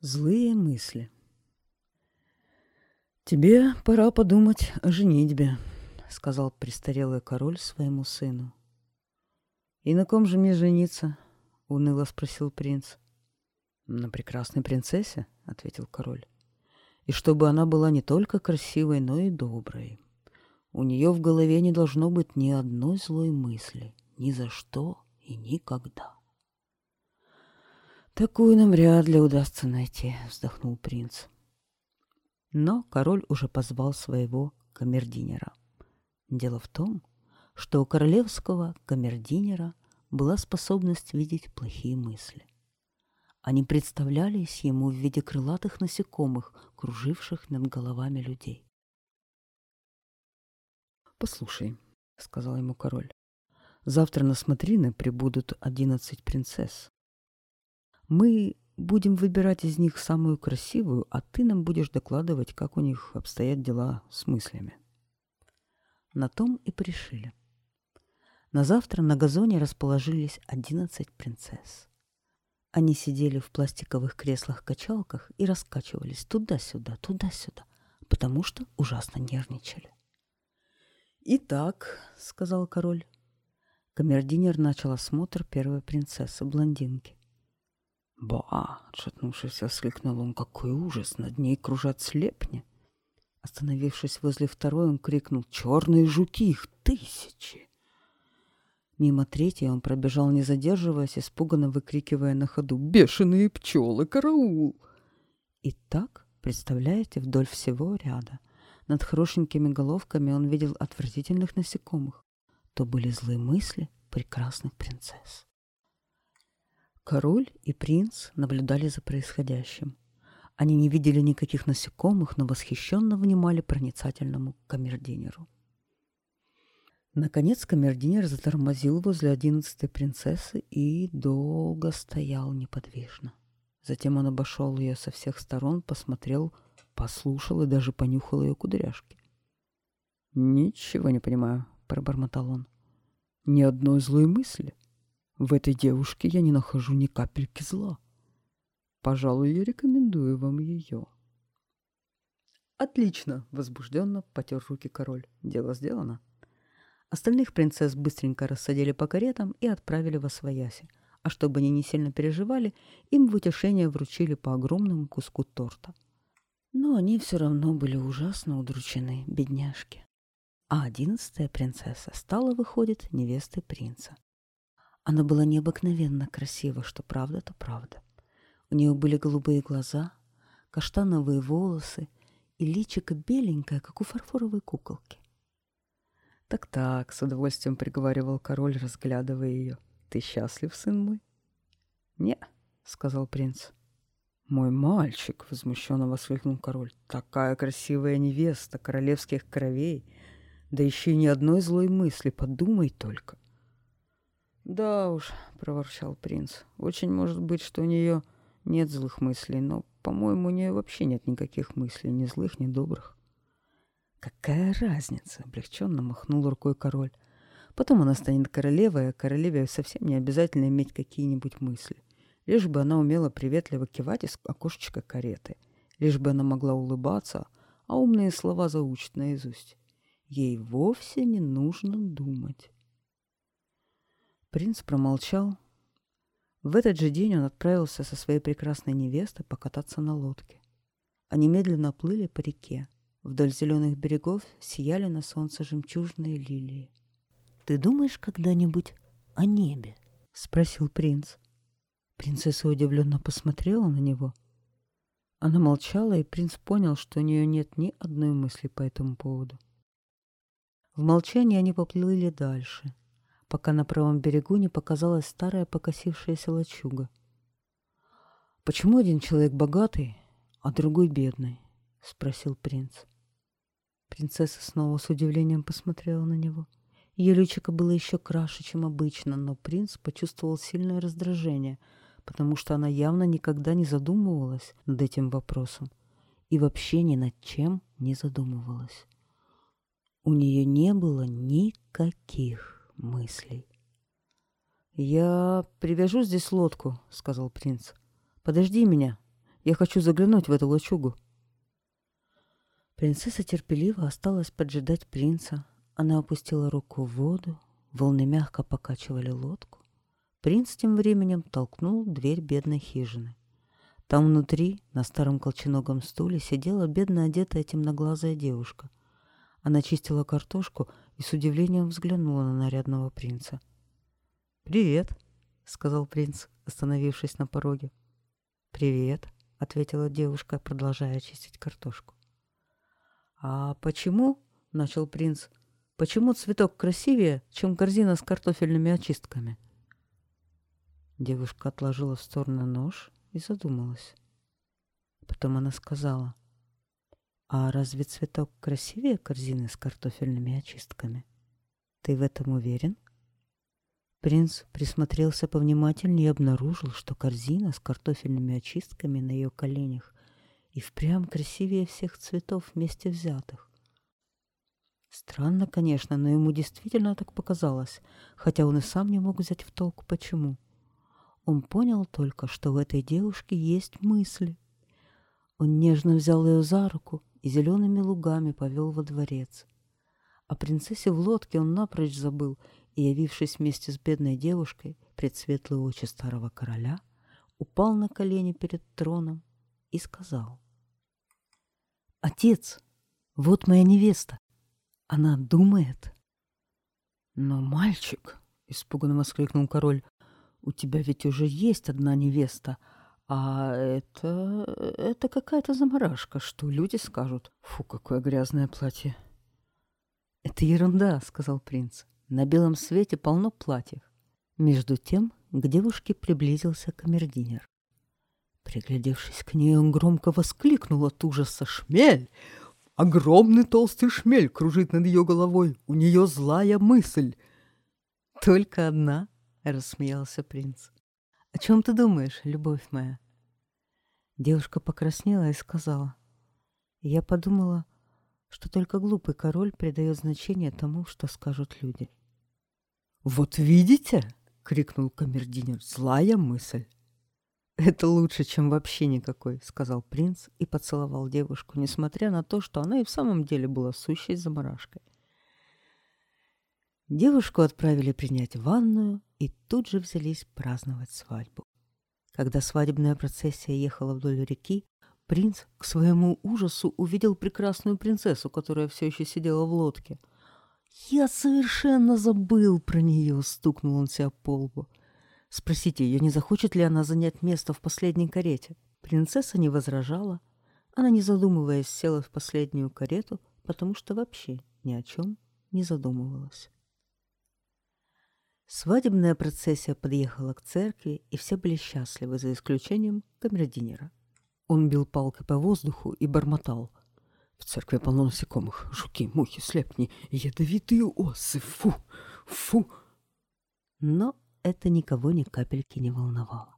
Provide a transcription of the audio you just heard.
Злые мысли. «Тебе пора подумать о женитьбе», — сказал престарелый король своему сыну. «И на ком же мне жениться?» — уныло спросил принц. «На прекрасной принцессе», — ответил король. «И чтобы она была не только красивой, но и доброй. У нее в голове не должно быть ни одной злой мысли, ни за что и никогда». «Такую нам вряд ли удастся найти», — вздохнул принц. Но король уже позвал своего камердинера. Дело в том, что у королевского камердинера была способность видеть плохие мысли. Они представлялись ему в виде крылатых насекомых, круживших над головами людей. «Послушай», — сказал ему король, — «завтра на смотрины прибудут 11 принцесс. Мы будем выбирать из них самую красивую, а ты нам будешь докладывать, как у них обстоят дела с мыслями». На том и порешили. На завтра на газоне расположились 11 принцесс. Они сидели в пластиковых креслах-качалках и раскачивались туда-сюда, потому что ужасно нервничали. «Итак», — сказал король, — камердинер начал осмотр первой принцессы, блондинки. «Ба!» — отшатнувшись, воскликнул он. «Какой ужас! Над ней кружат слепни!» Остановившись возле второй, он крикнул: «Черные жуки! Их тысячи!» Мимо третьей он пробежал, не задерживаясь, испуганно выкрикивая на ходу: «Бешеные пчелы! Караул!» И так, представляете, вдоль всего ряда. Над хорошенькими головками он видел отвратительных насекомых. То были злые мысли прекрасных принцесс. Король и принц наблюдали за происходящим. Они не видели никаких насекомых, но восхищенно внимали проницательному камердинеру. Наконец камердинер затормозил возле 11-й принцессы и долго стоял неподвижно. Затем он обошел ее со всех сторон, посмотрел, послушал и даже понюхал ее кудряшки. «Ничего не понимаю», — пробормотал он. «Ни одной злой мысли. В этой девушке я не нахожу ни капельки зла. Пожалуй, я рекомендую вам ее». «Отлично!» — возбужденно потер руки король. «Дело сделано». Остальных принцесс быстренько рассадили по каретам и отправили восвояси. А чтобы они не сильно переживали, им в утешение вручили по огромному куску торта. Но они все равно были ужасно удручены, бедняжки. А 11-я принцесса стала, выходит, невестой принца. Она была необыкновенно красива, что правда, то правда. У нее были голубые глаза, каштановые волосы и личико беленькое, как у фарфоровой куколки. «Так-так», — с удовольствием приговаривал король, разглядывая ее. «Ты счастлив, сын мой?» «Не», — сказал принц. «Мой мальчик», — возмущенно воскликнул король, — «такая красивая невеста королевских кровей, да еще и ни одной злой мысли, подумай только». «Да уж», — проворчал принц, — «очень может быть, что у нее нет злых мыслей, но, по-моему, у нее вообще нет никаких мыслей, ни злых, ни добрых». «Какая разница?» — облегченно махнул рукой король. «Потом она станет королевой, а королеве совсем не обязательно иметь какие-нибудь мысли. Лишь бы она умела приветливо кивать из окошечка кареты, лишь бы она могла улыбаться, а умные слова заучит наизусть. Ей вовсе не нужно думать». Принц промолчал. В этот же день он отправился со своей прекрасной невестой покататься на лодке. Они медленно плыли по реке. Вдоль зеленых берегов сияли на солнце жемчужные лилии. «Ты думаешь когда-нибудь о небе?» — спросил принц. Принцесса удивленно посмотрела на него. Она молчала, и принц понял, что у нее нет ни одной мысли по этому поводу. В молчании они поплыли дальше, пока на правом берегу не показалась старая покосившаяся лачуга. «Почему один человек богатый, а другой бедный?» — спросил принц. Принцесса снова с удивлением посмотрела на него. Ее личико было еще краше, чем обычно, но принц почувствовал сильное раздражение, потому что она явно никогда не задумывалась над этим вопросом и вообще ни над чем не задумывалась. У нее не было никаких мыслей. «Я привяжу здесь лодку», — сказал принц. «Подожди меня. Я хочу заглянуть в эту лачугу». Принцесса терпеливо осталась поджидать принца. Она опустила руку в воду, волны мягко покачивали лодку. Принц тем временем толкнул дверь бедной хижины. Там внутри, на старом колченогом стуле, сидела бедно одетая темноглазая девушка. Она чистила картошку и с удивлением взглянула на нарядного принца. «Привет», — сказал принц, остановившись на пороге. «Привет», — ответила девушка, продолжая чистить картошку. «А почему, — начал принц, — почему цветок красивее, чем корзина с картофельными очистками?» Девушка отложила в сторону нож и задумалась. Потом она сказала: «А разве цветок красивее корзины с картофельными очистками? Ты в этом уверен?» Принц присмотрелся повнимательнее и обнаружил, что корзина с картофельными очистками на ее коленях и впрямь красивее всех цветов вместе взятых. Странно, конечно, но ему действительно так показалось, хотя он и сам не мог взять в толк, почему. Он понял только, что у этой девушки есть мысли. Он нежно взял ее за руку и зелеными лугами повел во дворец. О принцессе в лодке он напрочь забыл, и, явившись вместе с бедной девушкой пред светлые очи старого короля, упал на колени перед троном и сказал: «Отец, вот моя невеста. Она думает». «Но, мальчик, — испуганно воскликнул король, — у тебя ведь уже есть одна невеста, а это какая-то заморашка, что люди скажут: фу, какое грязное платье». «Это ерунда, — сказал принц, — на белом свете полно платьев». Между тем к девушке приблизился камердинер. Приглядевшись к ней, он громко воскликнул от ужаса: «Шмель! Огромный толстый шмель кружит над ее головой. У нее злая мысль». «Только одна?» — рассмеялся принц. «О чем ты думаешь, любовь моя?» Девушка покраснела и сказала: «Я подумала, что только глупый король придает значение тому, что скажут люди». «Вот видите!» — крикнул камердинер. «Злая мысль!» «Это лучше, чем вообще никакой», — сказал принц и поцеловал девушку, несмотря на то, что она и в самом деле была сущей заморашкой. Девушку отправили принять ванную и тут же взялись праздновать свадьбу. Когда свадебная процессия ехала вдоль реки, принц к своему ужасу увидел прекрасную принцессу, которая все еще сидела в лодке. «Я совершенно забыл про нее», — стукнул он себя по лбу. «Спросите ее, не захочет ли она занять место в последней карете?» Принцесса не возражала. Она, не задумываясь, села в последнюю карету, потому что вообще ни о чем не задумывалась. Свадебная процессия подъехала к церкви, и все были счастливы, за исключением камердинера. Он бил палкой по воздуху и бормотал: «В церкви полно насекомых, жуки, мухи, слепни, ядовитые осы, фу, фу!» Но это никого ни капельки не волновало.